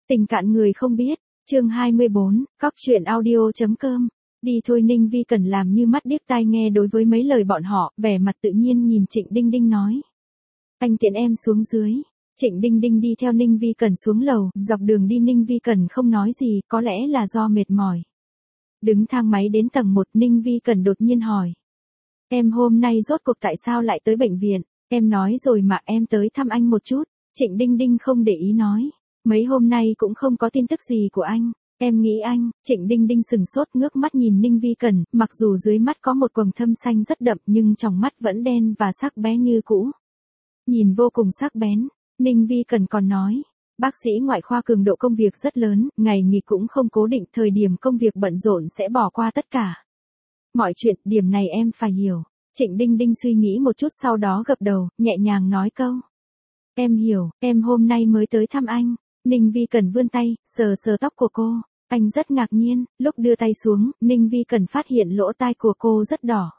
Tình cạn người không biết, chương 24, cóc truyện audio.com. Đi thôi. Ninh Vi Cần làm như mắt điếc tai nghe đối với mấy lời bọn họ, vẻ mặt tự nhiên nhìn Trịnh Đinh Đinh nói. Anh tiện em xuống dưới. Trịnh Đinh Đinh đi theo Ninh Vi Cần xuống lầu, dọc đường đi Ninh Vi Cần không nói gì, có lẽ là do mệt mỏi. Đứng thang máy đến tầng 1, Ninh Vi Cần đột nhiên hỏi. Em hôm nay rốt cuộc tại sao lại tới bệnh viện? Em nói rồi mà, em tới thăm anh một chút. Trịnh Đinh Đinh không để ý nói. Mấy hôm nay cũng không có tin tức gì của anh. Em nghĩ anh. Trịnh Đinh Đinh sừng sốt ngước mắt nhìn Ninh Vi Cần, mặc dù dưới mắt có một quầng thâm xanh rất đậm nhưng trong mắt vẫn đen và sắc bé như cũ. Nhìn vô cùng sắc bén, Ninh Vi Cần còn nói. Bác sĩ ngoại khoa cường độ công việc rất lớn, ngày nghỉ cũng không cố định, thời điểm công việc bận rộn sẽ bỏ qua tất cả. Mọi chuyện, điểm này em phải hiểu. Trịnh Đinh Đinh suy nghĩ một chút sau đó gật đầu, nhẹ nhàng nói câu. Em hiểu, em hôm nay mới tới thăm anh. Ninh Vi Cần vươn tay, sờ sờ tóc của cô. Anh rất ngạc nhiên, lúc đưa tay xuống, Ninh Vi Cần phát hiện lỗ tai của cô rất đỏ.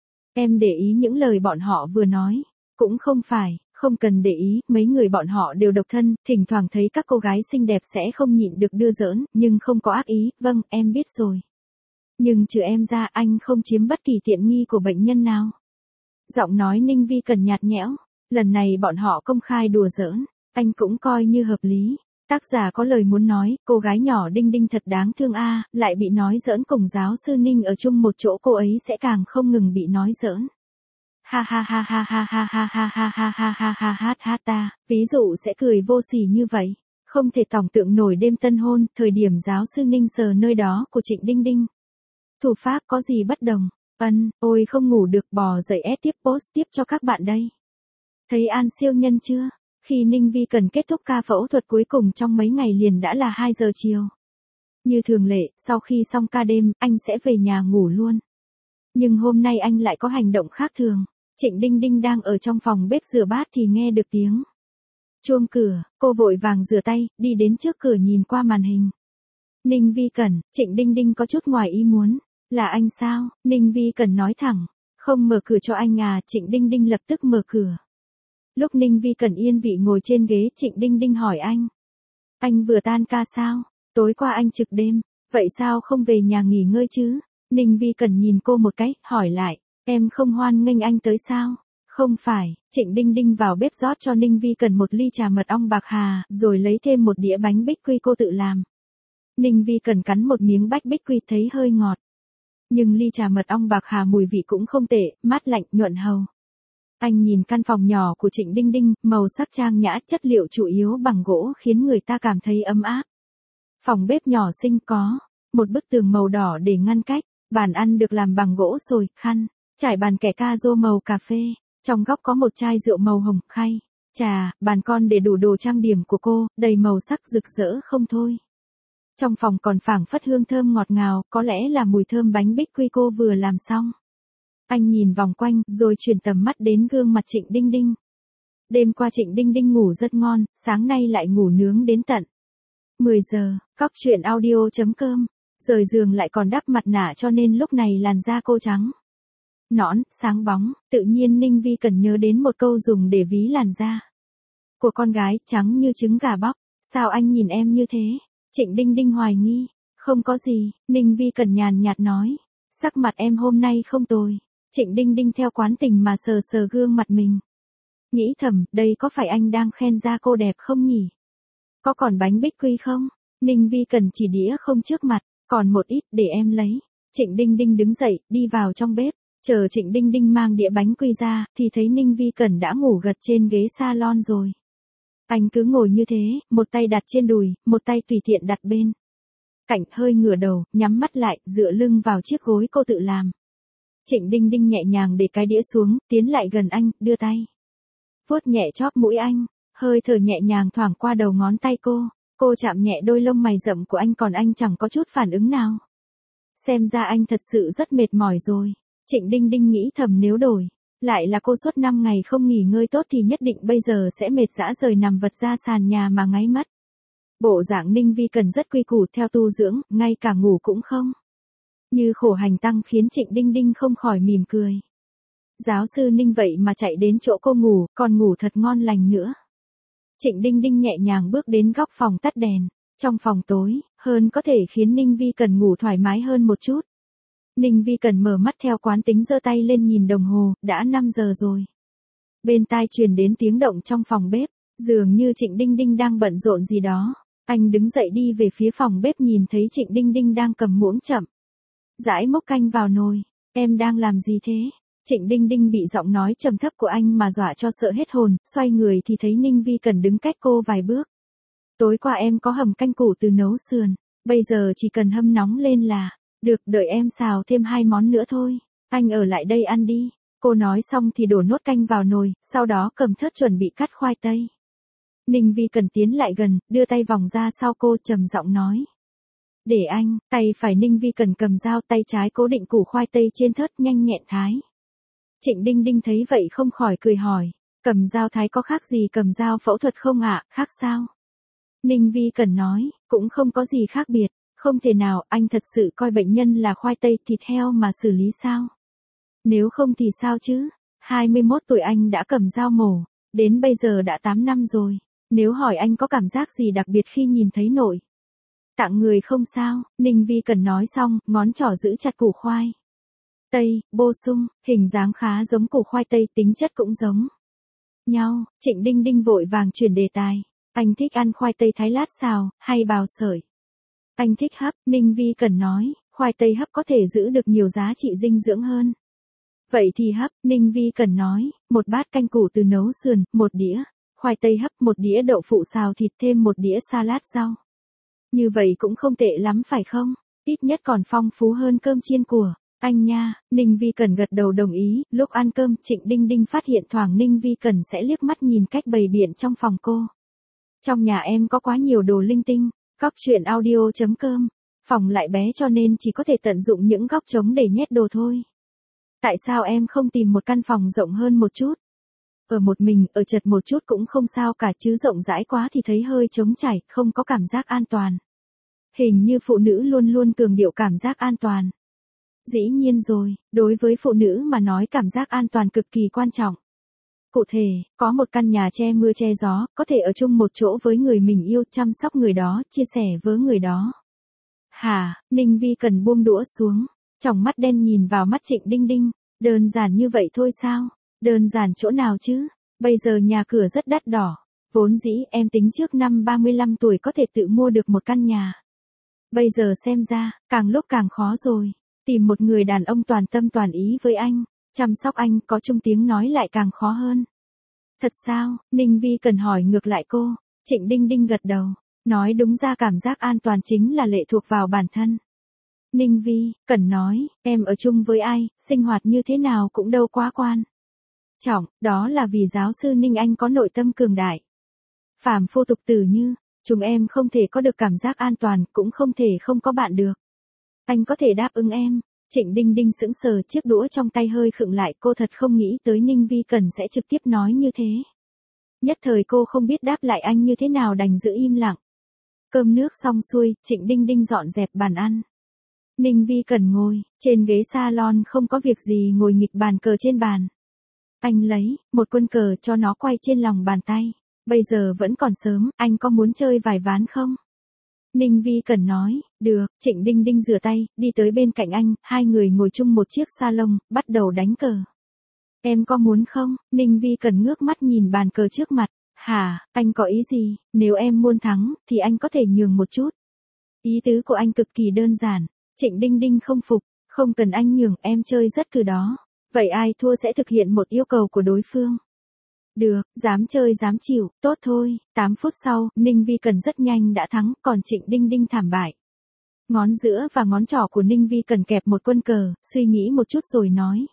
Em để ý những lời bọn họ vừa nói. Cũng không phải, không cần để ý, mấy người bọn họ đều độc thân, thỉnh thoảng thấy các cô gái xinh đẹp sẽ không nhịn được đưa giỡn, nhưng không có ác ý, vâng, em biết rồi. Nhưng trừ em ra, anh không chiếm bất kỳ tiện nghi của bệnh nhân nào. Giọng nói Ninh Vi Cần nhạt nhẽo, lần này bọn họ công khai đùa giỡn, anh cũng coi như hợp lý. Tác giả có lời muốn nói, cô gái nhỏ Đinh Đinh thật đáng thương a, lại bị nói giỡn cùng giáo sư Ninh ở chung một chỗ, cô ấy sẽ càng không ngừng bị nói giỡn. Ha ha ha ha ha ha ha ha ha ha ha ha ha ha ha ta, ví dụ sẽ cười vô sỉ như vậy. Không thể tưởng tượng nổi đêm tân hôn, thời điểm giáo sư Ninh sờ nơi đó của Trịnh Đinh Đinh. Thủ pháp có gì bất đồng? Ôi không ngủ được, bò dậy ép tiếp post tiếp cho các bạn đây. Thấy An siêu nhân chưa? Khi Ninh Vi Cần kết thúc ca phẫu thuật cuối cùng trong mấy ngày liền đã là 2 giờ chiều. Như thường lệ, sau khi xong ca đêm, anh sẽ về nhà ngủ luôn. Nhưng hôm nay anh lại có hành động khác thường. Trịnh Đinh Đinh đang ở trong phòng bếp rửa bát thì nghe được tiếng chuông cửa, cô vội vàng rửa tay, đi đến trước cửa nhìn qua màn hình. Ninh Vi Cần, Trịnh Đinh Đinh có chút ngoài ý muốn. Là anh sao? Ninh Vi Cần nói thẳng. Không mở cửa cho anh à? Trịnh Đinh Đinh lập tức mở cửa. Lúc Ninh Vi Cần yên vị ngồi trên ghế, Trịnh Đinh Đinh hỏi anh. Anh vừa tan ca sao? Tối qua anh trực đêm, vậy sao không về nhà nghỉ ngơi chứ? Ninh Vi Cần nhìn cô một cái, hỏi lại. Em không hoan nghênh anh tới sao? Không phải. Trịnh Đinh Đinh vào bếp rót cho Ninh Vi Cần một ly trà mật ong bạc hà, rồi lấy thêm một đĩa bánh bích quy cô tự làm. Ninh Vi Cần cắn một miếng bách bích quy thấy hơi ngọt. Nhưng ly trà mật ong bạc hà mùi vị cũng không tệ, mát lạnh, nhuận hầu. Anh nhìn căn phòng nhỏ của Trịnh Đinh Đinh, màu sắc trang nhã, chất liệu chủ yếu bằng gỗ khiến người ta cảm thấy ấm áp. Phòng bếp nhỏ xinh có một bức tường màu đỏ để ngăn cách, bàn ăn được làm bằng gỗ sồi, khăn, trải bàn kẻ ca rô màu cà phê, trong góc có một chai rượu màu hồng, khay, trà, bàn con để đủ đồ trang điểm của cô, đầy màu sắc rực rỡ không thôi. Trong phòng còn phảng phất hương thơm ngọt ngào, có lẽ là mùi thơm bánh bích quy cô vừa làm xong. Anh nhìn vòng quanh, rồi chuyển tầm mắt đến gương mặt Trịnh Đinh Đinh. Đêm qua Trịnh Đinh Đinh ngủ rất ngon, sáng nay lại ngủ nướng đến tận 10 giờ, cóc truyện audio.com. Rời giường lại còn đắp mặt nạ cho nên lúc này làn da cô trắng nõn, sáng bóng, tự nhiên Ninh Vi Cần nhớ đến một câu dùng để ví làn da của con gái, trắng như trứng gà bóc. Sao anh nhìn em như thế? Trịnh Đinh Đinh hoài nghi. Không có gì, Ninh Vi Cần nhàn nhạt nói. Sắc mặt em hôm nay không tồi. Trịnh Đinh Đinh theo quán tình mà sờ sờ gương mặt mình. Nghĩ thầm, đây có phải anh đang khen da cô đẹp không nhỉ? Có còn bánh bích quy không? Ninh Vi Cần chỉ đĩa không trước mặt, còn một ít để em lấy. Trịnh Đinh Đinh đứng dậy, đi vào trong bếp. Chờ Trịnh Đinh Đinh mang đĩa bánh quy ra, thì thấy Ninh Vi Cần đã ngủ gật trên ghế salon rồi. Anh cứ ngồi như thế, một tay đặt trên đùi, một tay tùy tiện đặt bên cạnh, hơi ngửa đầu, nhắm mắt lại, dựa lưng vào chiếc gối cô tự làm. Trịnh Đinh Đinh nhẹ nhàng để cái đĩa xuống, tiến lại gần anh, đưa tay vuốt nhẹ chóp mũi anh, hơi thở nhẹ nhàng thoảng qua đầu ngón tay cô. Cô chạm nhẹ đôi lông mày rậm của anh còn anh chẳng có chút phản ứng nào. Xem ra anh thật sự rất mệt mỏi rồi. Trịnh Đinh Đinh nghĩ thầm nếu đổi lại là cô suốt 5 ngày không nghỉ ngơi tốt thì nhất định bây giờ sẽ mệt rã rời nằm vật ra sàn nhà mà ngáy mất. Bộ dạng Ninh Vi Cần rất quy củ theo tu dưỡng, ngay cả ngủ cũng không. Như khổ hành tăng khiến Trịnh Đinh Đinh không khỏi mỉm cười. Giáo sư Ninh vậy mà chạy đến chỗ cô ngủ, còn ngủ thật ngon lành nữa. Trịnh Đinh Đinh nhẹ nhàng bước đến góc phòng tắt đèn. Trong phòng tối, hơn có thể khiến Ninh Vi Cần ngủ thoải mái hơn một chút. Ninh Vi Cần mở mắt theo quán tính giơ tay lên nhìn đồng hồ, đã 5 giờ rồi. Bên tai truyền đến tiếng động trong phòng bếp, dường như Trịnh Đinh Đinh đang bận rộn gì đó. Anh đứng dậy đi về phía phòng bếp nhìn thấy Trịnh Đinh Đinh đang cầm muỗng chậm rãi múc canh vào nồi. Em đang làm gì thế? Trịnh Đinh Đinh bị giọng nói trầm thấp của anh mà dọa cho sợ hết hồn, xoay người thì thấy Ninh Vi Cần đứng cách cô vài bước. Tối qua em có hầm canh củ từ nấu sườn, bây giờ chỉ cần hâm nóng lên là được, đợi em xào thêm 2 món nữa thôi. Anh ở lại đây ăn đi. Cô nói xong thì đổ nốt canh vào nồi, sau đó cầm thớt chuẩn bị cắt khoai tây. Ninh Vi Cần tiến lại gần, đưa tay vòng ra sau cô trầm giọng nói. Để anh, tay phải Ninh Vi Cần cầm dao, tay trái cố định củ khoai tây trên thớt nhanh nhẹn thái. Trịnh Đinh Đinh thấy vậy không khỏi cười hỏi, cầm dao thái có khác gì cầm dao phẫu thuật không ạ, khác sao? Ninh Vi Cần nói, cũng không có gì khác biệt, không thể nào, anh thật sự coi bệnh nhân là khoai tây thịt heo mà xử lý sao? Nếu không thì sao chứ? 21 tuổi anh đã cầm dao mổ, đến bây giờ đã 8 năm rồi. Nếu hỏi anh có cảm giác gì đặc biệt khi nhìn thấy nội tạng người không sao, Ninh Vi Cần nói xong, ngón trỏ giữ chặt củ khoai tây, bổ sung, hình dáng khá giống củ khoai tây, tính chất cũng giống nhau. Trịnh Đinh Đinh vội vàng chuyển đề tài. Anh thích ăn khoai tây thái lát xào, hay bào sợi? Anh thích hấp, Ninh Vi Cần nói, khoai tây hấp có thể giữ được nhiều giá trị dinh dưỡng hơn. Vậy thì hấp, Ninh Vi Cần nói, một bát canh củ từ nấu sườn, 1 đĩa khoai tây hấp, 1 đĩa đậu phụ xào thịt, thêm 1 đĩa salad rau. Như vậy cũng không tệ lắm phải không? Ít nhất còn phong phú hơn cơm chiên của anh nha. Ninh Vi Cần gật đầu đồng ý. Lúc ăn cơm, Trịnh Đinh Đinh phát hiện thoảng Ninh Vi Cần sẽ liếc mắt nhìn cách bày biện trong phòng cô. Trong nhà em có quá nhiều đồ linh tinh. Góc truyện audio.com. Phòng lại bé cho nên chỉ có thể tận dụng những góc trống để nhét đồ thôi. Tại sao em không tìm một căn phòng rộng hơn một chút? Ở một mình, ở chật một chút cũng không sao cả, chứ rộng rãi quá thì thấy hơi trống trải, không có cảm giác an toàn. Hình như phụ nữ luôn luôn cường điệu cảm giác an toàn. Dĩ nhiên rồi, đối với phụ nữ mà nói cảm giác an toàn cực kỳ quan trọng. Cụ thể, có một căn nhà che mưa che gió, có thể ở chung một chỗ với người mình yêu, chăm sóc người đó, chia sẻ với người đó. Hả, Ninh Vi Cần buông đũa xuống, tròng mắt đen nhìn vào mắt Trịnh Đinh Đinh, đơn giản như vậy thôi sao? Đơn giản chỗ nào chứ? Bây giờ nhà cửa rất đắt đỏ. Vốn dĩ em tính trước năm 35 tuổi có thể tự mua được một căn nhà. Bây giờ xem ra, càng lúc càng khó rồi. Tìm một người đàn ông toàn tâm toàn ý với anh, chăm sóc anh, có chung tiếng nói lại càng khó hơn. Thật sao? Ninh Vi Cần hỏi ngược lại cô. Trịnh Đinh Đinh gật đầu. Nói đúng ra cảm giác an toàn chính là lệ thuộc vào bản thân. Ninh Vi Cần nói, em ở chung với ai, sinh hoạt như thế nào cũng đâu quá quan trọng, đó là vì giáo sư Ninh Anh có nội tâm cường đại. Phàm phu tục tử như chúng em không thể có được cảm giác an toàn, cũng không thể không có bạn được. Anh có thể đáp ứng em. Trịnh Đinh Đinh sững sờ, chiếc đũa trong tay hơi khựng lại, cô thật không nghĩ tới Ninh Vi Cần sẽ trực tiếp nói như thế. Nhất thời cô không biết đáp lại anh như thế nào, đành giữ im lặng. Cơm nước xong xuôi, Trịnh Đinh Đinh dọn dẹp bàn ăn. Ninh Vi Cần ngồi trên ghế salon không có việc gì, ngồi nghịch bàn cờ trên bàn. Anh lấy một quân cờ cho nó quay trên lòng bàn tay. Bây giờ vẫn còn sớm, anh có muốn chơi vài ván không? Ninh Vi Cần nói, được. Trịnh Đinh Đinh rửa tay, đi tới bên cạnh anh, hai người ngồi chung một chiếc salon, bắt đầu đánh cờ. Em có muốn không? Ninh Vi Cần ngước mắt nhìn bàn cờ trước mặt. Hả, anh có ý gì? Nếu em muốn thắng, thì anh có thể nhường một chút. Ý tứ của anh cực kỳ đơn giản. Trịnh Đinh Đinh không phục, không cần anh nhường, em chơi rất cừ đó. Vậy ai thua sẽ thực hiện một yêu cầu của đối phương. Được, dám chơi dám chịu, tốt thôi. 8 phút sau, Ninh Vi Cần rất nhanh đã thắng, còn Trịnh Đinh Đinh thảm bại. Ngón giữa và ngón trỏ của Ninh Vi Cần kẹp một quân cờ, suy nghĩ một chút rồi nói.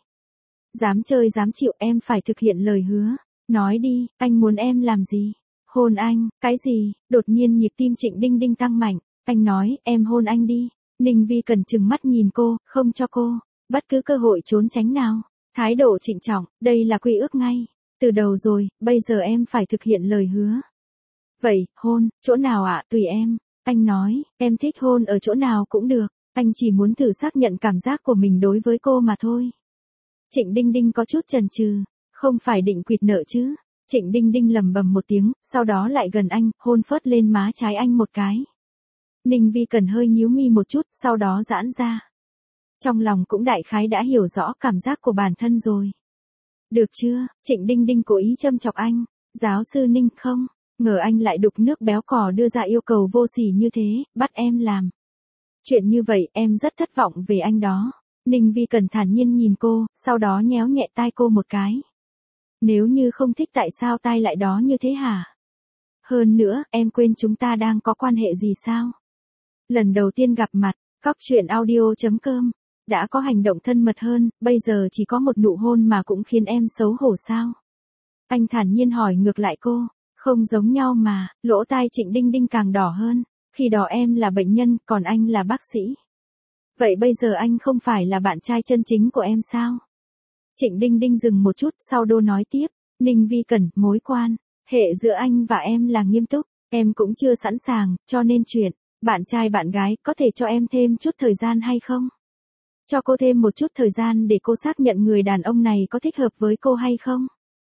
Dám chơi dám chịu, em phải thực hiện lời hứa. Nói đi, anh muốn em làm gì? Hôn anh, cái gì? Đột nhiên nhịp tim Trịnh Đinh Đinh tăng mạnh. Anh nói, em hôn anh đi. Ninh Vi Cần trừng mắt nhìn cô, không cho cô bất cứ cơ hội trốn tránh nào. Thái độ trịnh trọng, đây là quy ước ngay từ đầu rồi, bây giờ em phải thực hiện lời hứa. Vậy, hôn, chỗ nào ạ? Tùy em. Anh nói, em thích hôn ở chỗ nào cũng được. Anh chỉ muốn thử xác nhận cảm giác của mình đối với cô mà thôi. Trịnh Đinh Đinh có chút chần chừ, không phải định quỵt nợ chứ? Trịnh Đinh Đinh lầm bầm một tiếng, sau đó lại gần anh, hôn phớt lên má trái anh một cái. Ninh Vi Cần hơi nhíu mi một chút, sau đó giãn ra. Trong lòng cũng đại khái đã hiểu rõ cảm giác của bản thân rồi. Được chưa, Trịnh Đinh Đinh cố ý châm chọc anh. Giáo sư Ninh không, ngờ anh lại đục nước béo cò đưa ra yêu cầu vô sỉ như thế, bắt em làm. Chuyện như vậy em rất thất vọng về anh đó. Ninh Vi Cần thản nhiên nhìn cô, sau đó nhéo nhẹ tai cô một cái. Nếu như không thích tại sao tai lại đó như thế hả? Hơn nữa, em quên chúng ta đang có quan hệ gì sao? Lần đầu tiên gặp mặt, Cóc Truyện Audio.com, đã có hành động thân mật hơn, bây giờ chỉ có một nụ hôn mà cũng khiến em xấu hổ sao? Anh thản nhiên hỏi ngược lại cô, không giống nhau mà, lỗ tai Trịnh Đinh Đinh càng đỏ hơn, khi đó em là bệnh nhân, còn anh là bác sĩ. Vậy bây giờ anh không phải là bạn trai chân chính của em sao? Trịnh Đinh Đinh dừng một chút, sau đó nói tiếp, Ninh Vi Cần, mối quan hệ giữa anh và em là nghiêm túc, em cũng chưa sẵn sàng, cho nên chuyện bạn trai bạn gái có thể cho em thêm chút thời gian hay không? Cho cô thêm một chút thời gian để cô xác nhận người đàn ông này có thích hợp với cô hay không?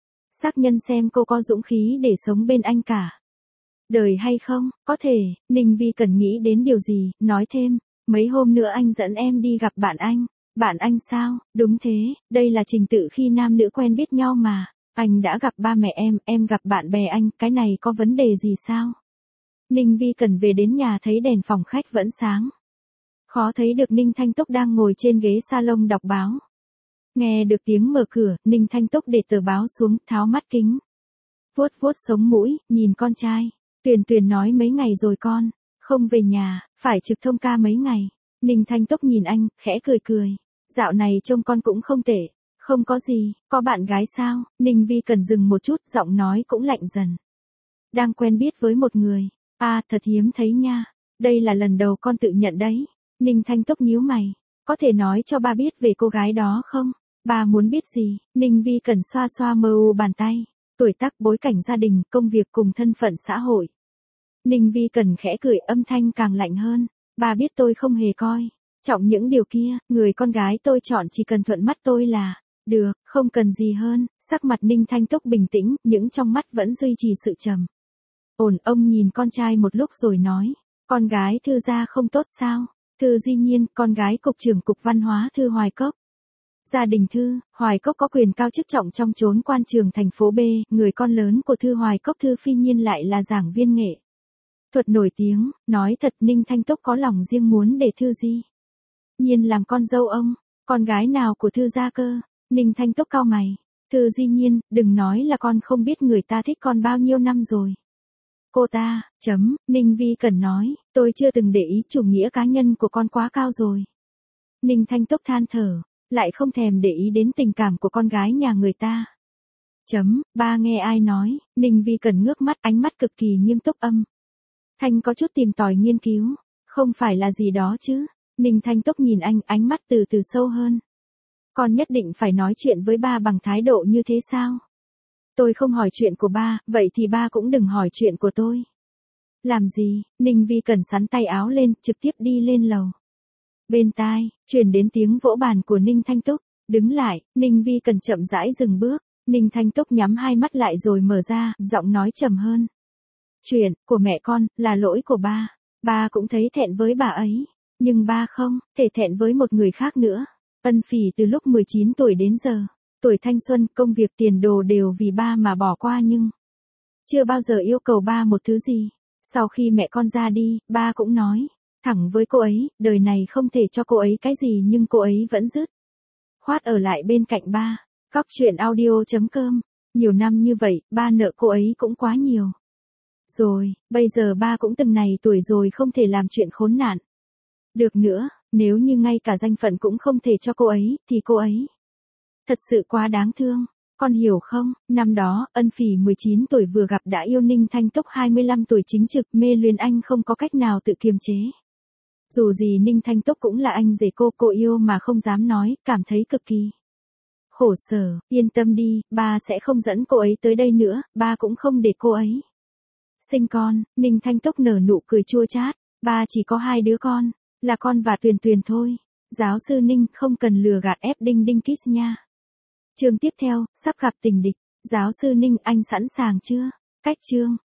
Xác nhận xem cô có dũng khí để sống bên anh cả đời hay không? Có thể, Ninh Vi Cần nghĩ đến điều gì, nói thêm, mấy hôm nữa anh dẫn em đi gặp bạn anh. Bạn anh sao? Đúng thế, đây là trình tự khi nam nữ quen biết nhau mà. Anh đã gặp ba mẹ em gặp bạn bè anh, cái này có vấn đề gì sao? Ninh Vi Cần về đến nhà thấy đèn phòng khách vẫn sáng. Khó thấy được Ninh Thanh Túc đang ngồi trên ghế salon đọc báo. Nghe được tiếng mở cửa, Ninh Thanh Túc để tờ báo xuống, tháo mắt kính. Vuốt vuốt sống mũi, nhìn con trai. Tuyền Tuyền nói mấy ngày rồi con, không về nhà, phải trực thông ca mấy ngày. Ninh Thanh Túc nhìn anh, khẽ cười cười. Dạo này trông con cũng không tệ. Không có gì, có bạn gái sao? Ninh Vi Cần dừng một chút, giọng nói cũng lạnh dần. Đang quen biết với một người. À, thật hiếm thấy nha. Đây là lần đầu con tự nhận đấy. Ninh Thanh Túc nhíu mày. Có thể nói cho ba biết về cô gái đó không? Ba muốn biết gì? Ninh Vi Cần xoa xoa mờ u bàn tay. Tuổi tác, bối cảnh gia đình, công việc cùng thân phận xã hội. Ninh Vi Cần khẽ cười, âm thanh càng lạnh hơn. Ba biết tôi không hề coi trọng những điều kia, người con gái tôi chọn chỉ cần thuận mắt tôi là được, không cần gì hơn. Sắc mặt Ninh Thanh Túc bình tĩnh, nhưng trong mắt vẫn duy trì sự trầm ổn. Ông nhìn con trai một lúc rồi nói, con gái Thư gia không tốt sao? Thư Di Nhiên, con gái cục trưởng cục văn hóa Thư Hoài Cốc. Gia đình Thư Hoài Cốc có quyền cao chức trọng trong chốn quan trường thành phố B, người con lớn của Thư Hoài Cốc Thư Phi Nhiên lại là giảng viên nghệ thuật nổi tiếng. Nói thật, Ninh Thanh Túc có lòng riêng muốn để Thư Di Nhiên làm con dâu ông. Con gái nào của Thư gia cơ? Ninh Thanh Túc cau mày. Thư Di Nhiên, đừng nói là con không biết người ta thích con bao nhiêu năm rồi. Cô ta, Ninh Vi Cần nói, tôi chưa từng để ý chủ nghĩa cá nhân của con quá cao rồi. Ninh Thanh Túc than thở, lại không thèm để ý đến tình cảm của con gái nhà người ta. Ba nghe ai nói? Ninh Vi Cần ngước mắt, ánh mắt cực kỳ nghiêm túc Thanh có chút tìm tòi nghiên cứu, không phải là gì đó chứ? Ninh Thanh Túc nhìn anh, ánh mắt từ từ sâu hơn. Con nhất định phải nói chuyện với ba bằng thái độ như thế sao? Tôi không hỏi chuyện của ba, vậy thì ba cũng đừng hỏi chuyện của tôi. Làm gì? Ninh Vi Cần xắn tay áo lên, trực tiếp đi lên lầu. Bên tai, truyền đến tiếng vỗ bàn của Ninh Thanh Túc. Đứng lại, Ninh Vi Cần chậm rãi dừng bước. Ninh Thanh Túc nhắm hai mắt lại rồi mở ra, giọng nói trầm hơn. Chuyện của mẹ con là lỗi của ba. Ba cũng thấy thẹn với bà ấy. Nhưng ba không thể thẹn với một người khác nữa. Ân Phỉ từ lúc 19 tuổi đến giờ, tuổi thanh xuân, công việc, tiền đồ đều vì ba mà bỏ qua, nhưng chưa bao giờ yêu cầu ba một thứ gì. Sau khi mẹ con ra đi, ba cũng nói thẳng với cô ấy, đời này không thể cho cô ấy cái gì, nhưng cô ấy vẫn dứt khoát ở lại bên cạnh ba. Cóc Truyện Audio.com. Nhiều năm như vậy, ba nợ cô ấy cũng quá nhiều rồi, bây giờ ba cũng từng này tuổi rồi, không thể làm chuyện khốn nạn được nữa. Nếu như ngay cả danh phận cũng không thể cho cô ấy, thì cô ấy thật sự quá đáng thương. Con hiểu không? Năm đó, Ân Phỉ 19 tuổi vừa gặp đã yêu Ninh Thanh Túc 25 tuổi chính trực, mê luyến anh không có cách nào tự kiềm chế. Dù gì Ninh Thanh Túc cũng là anh rể cô yêu mà không dám nói, cảm thấy cực kỳ khổ sở. Yên tâm đi, ba sẽ không dẫn cô ấy tới đây nữa, ba cũng không để cô ấy sinh con. Ninh Thanh Túc nở nụ cười chua chát. Ba chỉ có 2 đứa con, là con và Tuyền Tuyền thôi. Giáo sư Ninh, không cần lừa gạt ép Đinh Đinh kiss nha. Chương tiếp theo, sắp gặp tình địch. Giáo sư Ninh, anh sẵn sàng chưa? Cách chương